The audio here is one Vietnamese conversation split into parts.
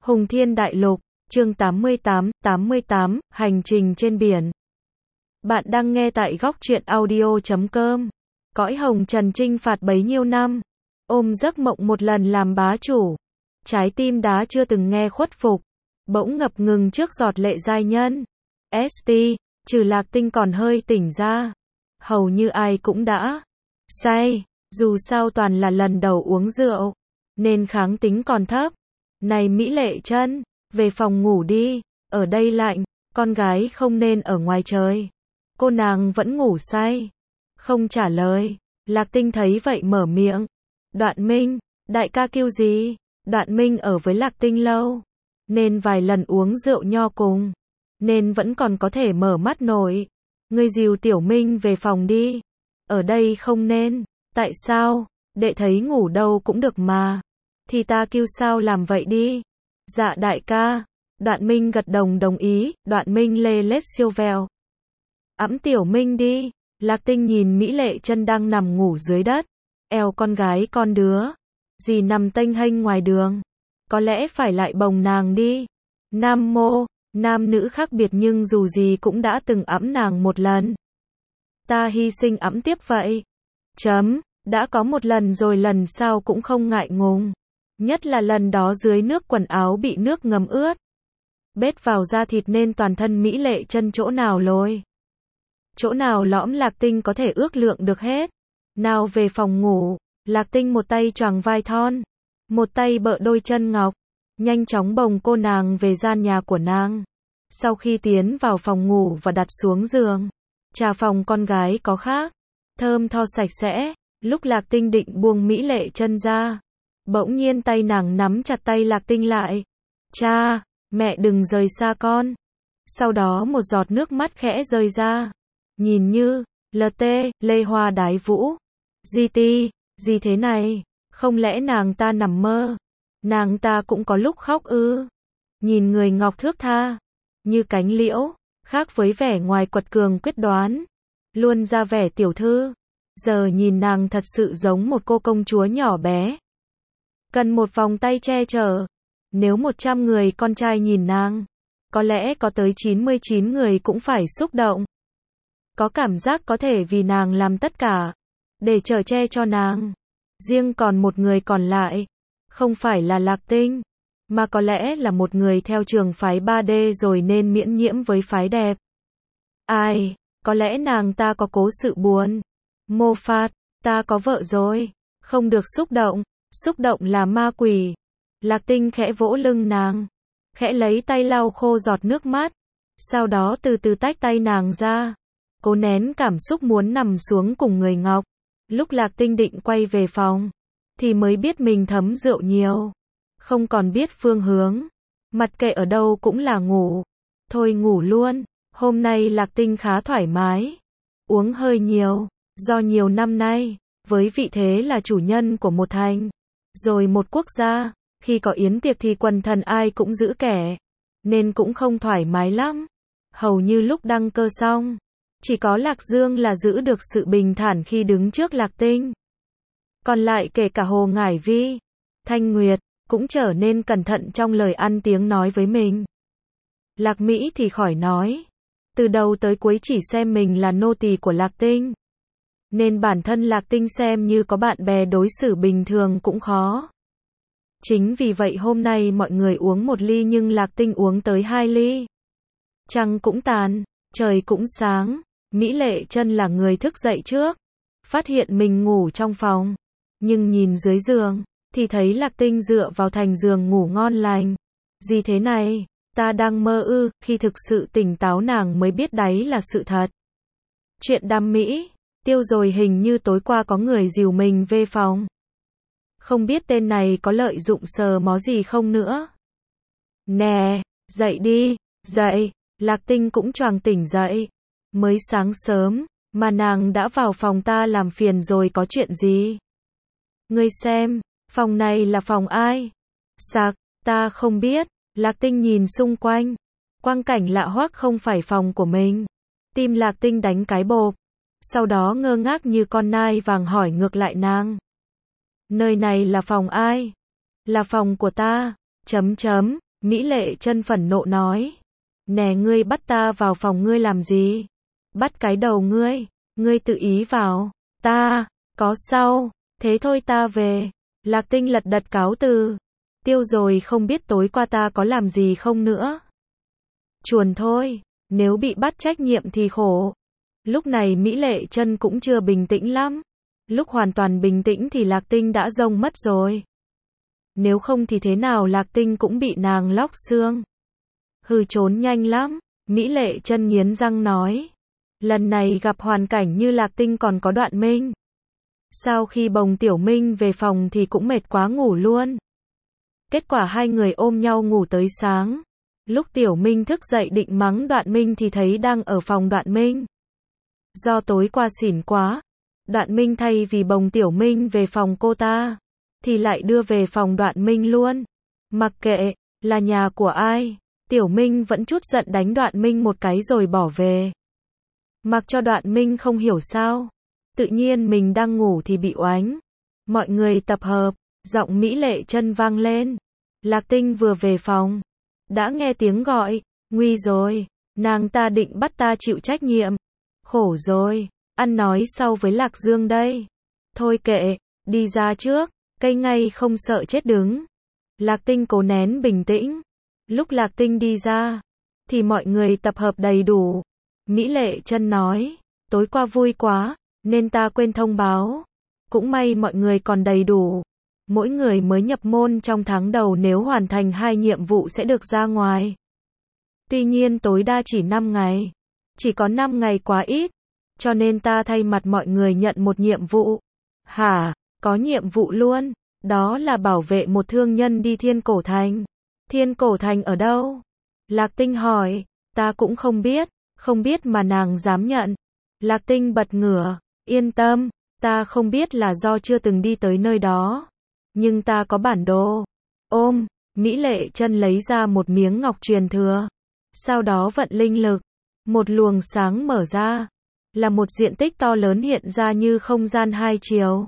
Hùng Thiên Đại Lục, chương 88, hành trình trên biển. Bạn đang nghe tại góc truyện audio.com. Cõi hồng trần chinh phạt bấy nhiêu năm, ôm giấc mộng một lần làm bá chủ. Trái tim đá chưa từng nghe khuất phục, bỗng ngập ngừng trước giọt lệ giai nhân. ST, trừ Lạc Tinh còn hơi tỉnh ra. Hầu như ai cũng đã say, dù sao toàn là lần đầu uống rượu, nên kháng tính còn thấp. Này Mỹ Lệ Chân, về phòng ngủ đi, ở đây lạnh, con gái không nên ở ngoài trời. Cô nàng vẫn ngủ say, không trả lời. Lạc Tinh thấy vậy mở miệng. Đoạn Minh, đại ca kêu gì? Đoạn Minh ở với Lạc Tinh lâu, nên vài lần uống rượu nho cùng, nên vẫn còn có thể mở mắt nổi. Ngươi dìu Tiểu Minh về phòng đi, ở đây không nên. Tại sao? Đệ thấy ngủ đâu cũng được mà. Thì ta kêu sao làm vậy đi. Dạ đại ca. Đoạn Minh gật đầu đồng ý. Đoạn Minh lê lết siêu vèo. Ẵm Tiểu Minh đi. Lạc Tinh nhìn Mỹ Lệ Chân đang nằm ngủ dưới đất. Eo con gái con đứa gì nằm tênh hênh ngoài đường, có lẽ phải lại bồng nàng đi. Nam mô, nam nữ khác biệt nhưng dù gì cũng đã từng ẵm nàng một lần. Ta hy sinh ẵm tiếp vậy. Đã có một lần rồi lần sau cũng không ngại ngùng. Nhất là lần đó dưới nước quần áo bị nước ngầm ướt, bết vào da thịt nên toàn thân Mỹ Lệ Chân chỗ nào lồi, chỗ nào lõm Lạc Tinh có thể ước lượng được hết. Nào về phòng ngủ, Lạc Tinh một tay choàng vai thon, một tay bợ đôi chân ngọc, nhanh chóng bồng cô nàng về gian nhà của nàng. Sau khi tiến vào phòng ngủ và đặt xuống giường, trà phòng con gái có khác, thơm tho sạch sẽ. Lúc Lạc Tinh định buông Mỹ Lệ Chân ra, bỗng nhiên tay nàng nắm chặt tay Lạc Tinh lại. Cha, mẹ đừng rời xa con. Sau đó một giọt nước mắt khẽ rơi ra. Nhìn như, LT, Lê Hoa Đái Vũ. GT, gì thế này? Không lẽ nàng ta nằm mơ? Nàng ta cũng có lúc khóc ư? Nhìn người ngọc thước tha, như cánh liễu, khác với vẻ ngoài quật cường quyết đoán, luôn ra vẻ tiểu thư. Giờ nhìn nàng thật sự giống một cô công chúa nhỏ bé, cần một vòng tay che chở. Nếu 100 người con trai nhìn nàng, có lẽ có tới 99 người cũng phải xúc động. Có cảm giác có thể vì nàng làm tất cả, để chở che cho nàng. Riêng còn một người còn lại, không phải là Lạc Tinh, mà có lẽ là một người theo trường phái 3D rồi nên miễn nhiễm với phái đẹp. Ai, có lẽ nàng ta có cố sự buồn. Mô Phạt, ta có vợ rồi, không được xúc động là ma quỷ. Lạc Tinh khẽ vỗ lưng nàng, khẽ lấy tay lau khô giọt nước mắt, sau đó từ từ tách tay nàng ra, cố nén cảm xúc muốn nằm xuống cùng người ngọc. Lúc Lạc Tinh định quay về phòng, thì mới biết mình thấm rượu nhiều, không còn biết phương hướng, mặc kệ ở đâu cũng là ngủ. Thôi ngủ luôn. Hôm nay Lạc Tinh khá thoải mái, uống hơi nhiều, do nhiều năm nay, với vị thế là chủ nhân của một thành, rồi một quốc gia, khi có yến tiệc thì quần thần ai cũng giữ kẻ, nên cũng không thoải mái lắm. Hầu như lúc đăng cơ xong, chỉ có Lạc Dương là giữ được sự bình thản khi đứng trước Lạc Tinh. Còn lại kể cả Hồ Ngải Vi, Thanh Nguyệt, cũng trở nên cẩn thận trong lời ăn tiếng nói với mình. Lạc Mỹ thì khỏi nói, từ đầu tới cuối chỉ xem mình là nô tỳ của Lạc Tinh, nên bản thân Lạc Tinh xem như có bạn bè đối xử bình thường cũng khó. Chính vì vậy hôm nay mọi người uống một ly nhưng Lạc Tinh uống tới 2 ly. Trăng cũng tàn, trời cũng sáng. Mỹ Lệ Chân là người thức dậy trước, phát hiện mình ngủ trong phòng, nhưng nhìn dưới giường, thì thấy Lạc Tinh dựa vào thành giường ngủ ngon lành. Gì thế này? Ta đang mơ ư? Khi thực sự tỉnh táo nàng mới biết đấy là sự thật. Chuyện đam mỹ, tiêu rồi hình như tối qua có người dìu mình về phòng. Không biết tên này có lợi dụng sờ mó gì không nữa. Nè, dậy đi, dậy. Lạc Tinh cũng choàng tỉnh dậy. Mới sáng sớm, mà nàng đã vào phòng ta làm phiền rồi có chuyện gì? Ngươi xem, phòng này là phòng ai? Sạc, ta không biết. Lạc Tinh nhìn xung quanh, quang cảnh lạ hoắc không phải phòng của mình. Tim Lạc Tinh đánh cái bộp, sau đó ngơ ngác như con nai vàng hỏi ngược lại nàng. Nơi này là phòng ai? Là phòng của ta. Mỹ Lệ Chân phẫn nộ nói. Nè ngươi bắt ta vào phòng ngươi làm gì? Bắt cái đầu ngươi tự ý vào. Ta, có sao, thế thôi ta về. Lạc Tinh lật đật cáo từ. Tiêu rồi không biết tối qua ta có làm gì không nữa. Chuồn thôi, nếu bị bắt trách nhiệm thì khổ. Lúc này Mỹ Lệ Chân cũng chưa bình tĩnh lắm. Lúc hoàn toàn bình tĩnh thì Lạc Tinh đã rông mất rồi. Nếu không thì thế nào Lạc Tinh cũng bị nàng lóc xương. Hừ, trốn nhanh lắm, Mỹ Lệ Chân nghiến răng nói. Lần này gặp hoàn cảnh như Lạc Tinh còn có Đoạn Minh. Sau khi bồng Tiểu Minh về phòng thì cũng mệt quá ngủ luôn. Kết quả hai người ôm nhau ngủ tới sáng. Lúc Tiểu Minh thức dậy định mắng Đoạn Minh thì thấy đang ở phòng Đoạn Minh. Do tối qua xỉn quá, Đoạn Minh thay vì bồng Tiểu Minh về phòng cô ta, thì lại đưa về phòng Đoạn Minh luôn. Mặc kệ, là nhà của ai, Tiểu Minh vẫn chút giận đánh Đoạn Minh một cái rồi bỏ về. Mặc cho Đoạn Minh không hiểu sao, tự nhiên mình đang ngủ thì bị oánh. Mọi người tập hợp, giọng Mỹ Lệ Chân vang lên. Lạc Tinh vừa về phòng, đã nghe tiếng gọi, nguy rồi, nàng ta định bắt ta chịu trách nhiệm. Khổ rồi, ăn nói sau với Lạc Dương đây. Thôi kệ, đi ra trước, cây ngay không sợ chết đứng. Lạc Tinh cố nén bình tĩnh. Lúc Lạc Tinh đi ra, thì mọi người tập hợp đầy đủ. Mỹ Lệ Chân nói, tối qua vui quá, nên ta quên thông báo. Cũng may mọi người còn đầy đủ. Mỗi người mới nhập môn trong tháng đầu nếu hoàn thành 2 nhiệm vụ sẽ được ra ngoài. Tuy nhiên tối đa chỉ 5 ngày. Chỉ có 5 ngày quá ít. Cho nên ta thay mặt mọi người nhận một nhiệm vụ. Hả, có nhiệm vụ luôn. Đó là bảo vệ một thương nhân đi Thiên Cổ Thành. Thiên Cổ Thành ở đâu? Lạc Tinh hỏi. Ta cũng không biết mà nàng dám nhận. Lạc Tinh bật ngửa. Yên tâm, ta không biết là do chưa từng đi tới nơi đó. Nhưng ta có bản đồ. Ôm, Mỹ Lệ Chân lấy ra một miếng ngọc truyền thừa. Sau đó vận linh lực. Một luồng sáng mở ra. Là một diện tích to lớn hiện ra như không gian hai chiều.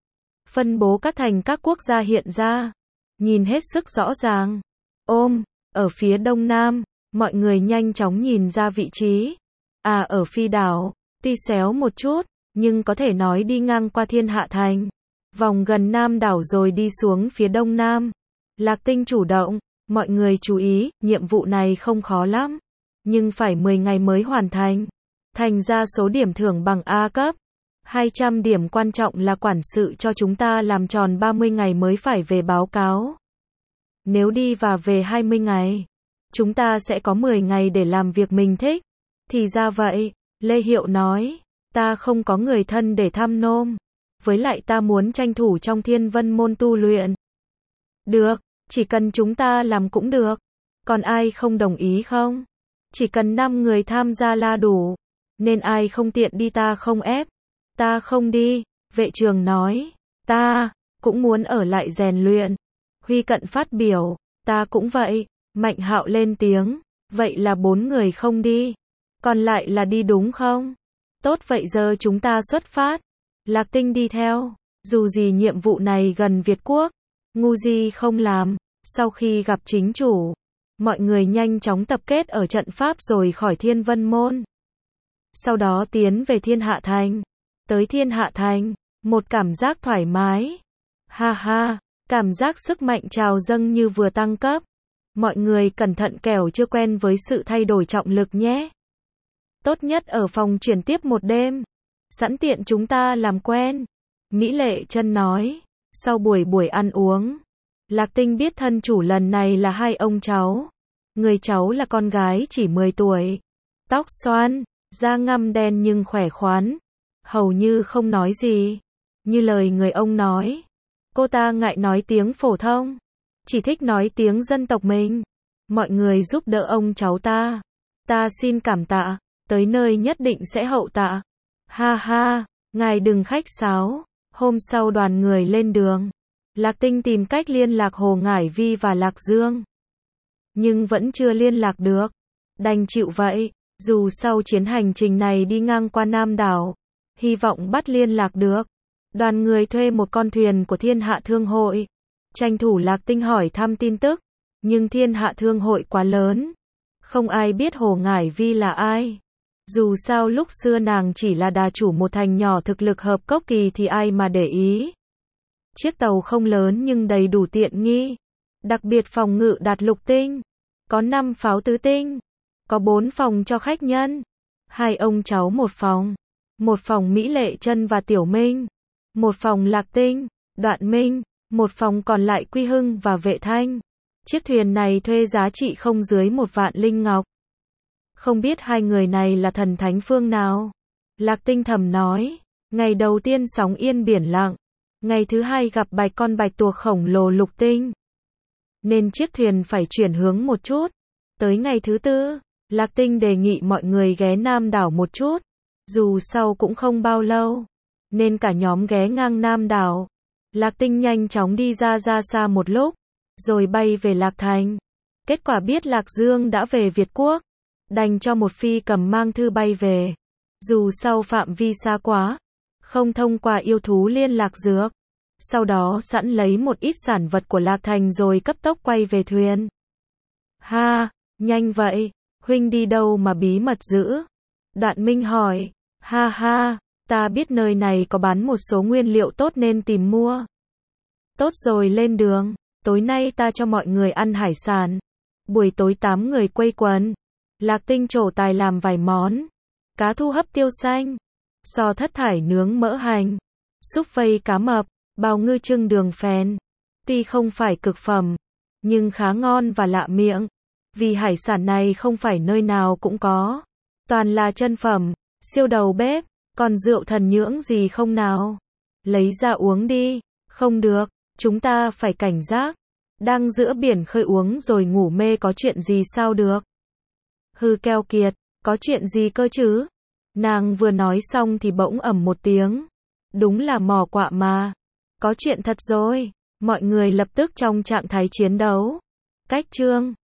Phân bố các thành các quốc gia hiện ra. Nhìn hết sức rõ ràng. Ôm, ở phía đông nam, mọi người nhanh chóng nhìn ra vị trí. À, ở Phi đảo, tuy xéo một chút, nhưng có thể nói đi ngang qua Thiên Hạ Thành. Vòng gần Nam đảo rồi đi xuống phía đông nam. Lạc Tinh chủ động, mọi người chú ý, nhiệm vụ này không khó lắm. Nhưng phải 10 ngày mới hoàn thành. Thành ra số điểm thưởng bằng A cấp. 200 điểm, quan trọng là quản sự cho chúng ta làm tròn 30 ngày mới phải về báo cáo. Nếu đi và về 20 ngày, chúng ta sẽ có 10 ngày để làm việc mình thích. Thì ra vậy, Lê Hiệu nói, ta không có người thân để thăm nom. Với lại ta muốn tranh thủ trong Thiên Vân môn tu luyện. Được, chỉ cần chúng ta làm cũng được. Còn ai không đồng ý không? Chỉ cần 5 người tham gia là đủ. Nên ai không tiện đi ta không ép. Ta không đi, vệ trường nói. Ta cũng muốn ở lại rèn luyện. Huy Cận phát biểu, ta cũng vậy. Mạnh Hạo lên tiếng, vậy là 4 người không đi. Còn lại là đi đúng không? Tốt, vậy giờ chúng ta xuất phát. Lạc Tinh đi theo. Dù gì nhiệm vụ này gần Việt Quốc, ngu gì không làm. Sau khi gặp chính chủ, mọi người nhanh chóng tập kết ở trận pháp rồi khỏi Thiên Vân môn. Sau đó tiến về Thiên Hạ Thành. Tới Thiên Hạ Thành, một cảm giác thoải mái. Ha ha, cảm giác sức mạnh trào dâng như vừa tăng cấp. Mọi người cẩn thận kẻo chưa quen với sự thay đổi trọng lực nhé. Tốt nhất ở phòng chuyển tiếp một đêm. Sẵn tiện chúng ta làm quen. Mỹ Lệ Chân nói. Sau buổi ăn uống, Lạc Tinh biết thân chủ lần này là hai ông cháu. Người cháu là con gái chỉ 10 tuổi. Tóc xoăn, da ngăm đen nhưng khỏe khoắn. Hầu như không nói gì. Như lời người ông nói. Cô ta ngại nói tiếng phổ thông. Chỉ thích nói tiếng dân tộc mình. Mọi người giúp đỡ ông cháu ta. Ta xin cảm tạ. Tới nơi nhất định sẽ hậu tạ. Ha ha, ngài đừng khách sáo. Hôm sau đoàn người lên đường. Lạc Tinh tìm cách liên lạc Hồ Ngải Vi và Lạc Dương. Nhưng vẫn chưa liên lạc được. Đành chịu vậy. Dù sau chuyến hành trình này đi ngang qua Nam đảo, hy vọng bắt liên lạc được. Đoàn người thuê một con thuyền của Thiên Hạ Thương hội. Tranh thủ Lạc Tinh hỏi thăm tin tức. Nhưng thiên hạ thương hội quá lớn, không ai biết Hồ Ngải Vi là ai. Dù sao lúc xưa nàng chỉ là đà chủ một thành nhỏ thực lực hợp cốc kỳ thì ai mà để ý. Chiếc tàu không lớn nhưng đầy đủ tiện nghi. Đặc biệt phòng ngự đạt lục tinh. Có 5 pháo tứ tinh. Có 4 phòng cho khách nhân. 2 ông cháu một phòng. Một phòng Mỹ Lệ Chân và Tiểu Minh. Một phòng Lạc Tinh, Đoạn Minh. Một phòng còn lại Quy Hưng và Vệ Thanh. Chiếc thuyền này thuê giá trị không dưới 1 vạn linh ngọc. Không biết hai người này là thần thánh phương nào. Lạc Tinh thầm nói. Ngày đầu tiên sóng yên biển lặng. Ngày thứ hai gặp con bạch tuộc khổng lồ lục tinh. Nên chiếc thuyền phải chuyển hướng một chút. Tới ngày thứ tư, Lạc Tinh đề nghị mọi người ghé Nam đảo một chút. Dù sau cũng không bao lâu. Nên cả nhóm ghé ngang Nam đảo. Lạc Tinh nhanh chóng đi ra xa một lúc. Rồi bay về Lạc Thành. Kết quả biết Lạc Dương đã về Việt Quốc. Đành cho một phi cầm mang thư bay về. Dù sau phạm vi xa quá. Không thông qua yêu thú liên lạc dược. Sau đó sẵn lấy một ít sản vật của Lạc Thành rồi cấp tốc quay về thuyền. Ha, nhanh vậy, huynh đi đâu mà bí mật dữ? Đoạn Minh hỏi. Ha ha, ta biết nơi này có bán một số nguyên liệu tốt nên tìm mua. Tốt rồi lên đường, tối nay ta cho mọi người ăn hải sản. Buổi tối 8 người quây quần. Lạc Tinh trổ tài làm vài món. Cá thu hấp tiêu xanh. Sò thất thải nướng mỡ hành. Súp vây cá mập. Bào ngư trưng đường phèn. Tuy không phải cực phẩm, nhưng khá ngon và lạ miệng. Vì hải sản này không phải nơi nào cũng có. Toàn là chân phẩm, siêu đầu bếp. Còn rượu thần nhưỡng gì không nào? Lấy ra uống đi. Không được, chúng ta phải cảnh giác. Đang giữa biển khơi uống rồi ngủ mê có chuyện gì sao được? Hư keo kiệt, có chuyện gì cơ chứ? Nàng vừa nói xong thì bỗng ầm một tiếng. Đúng là mò quạ mà. Có chuyện thật rồi. Mọi người lập tức trong trạng thái chiến đấu. Cách chương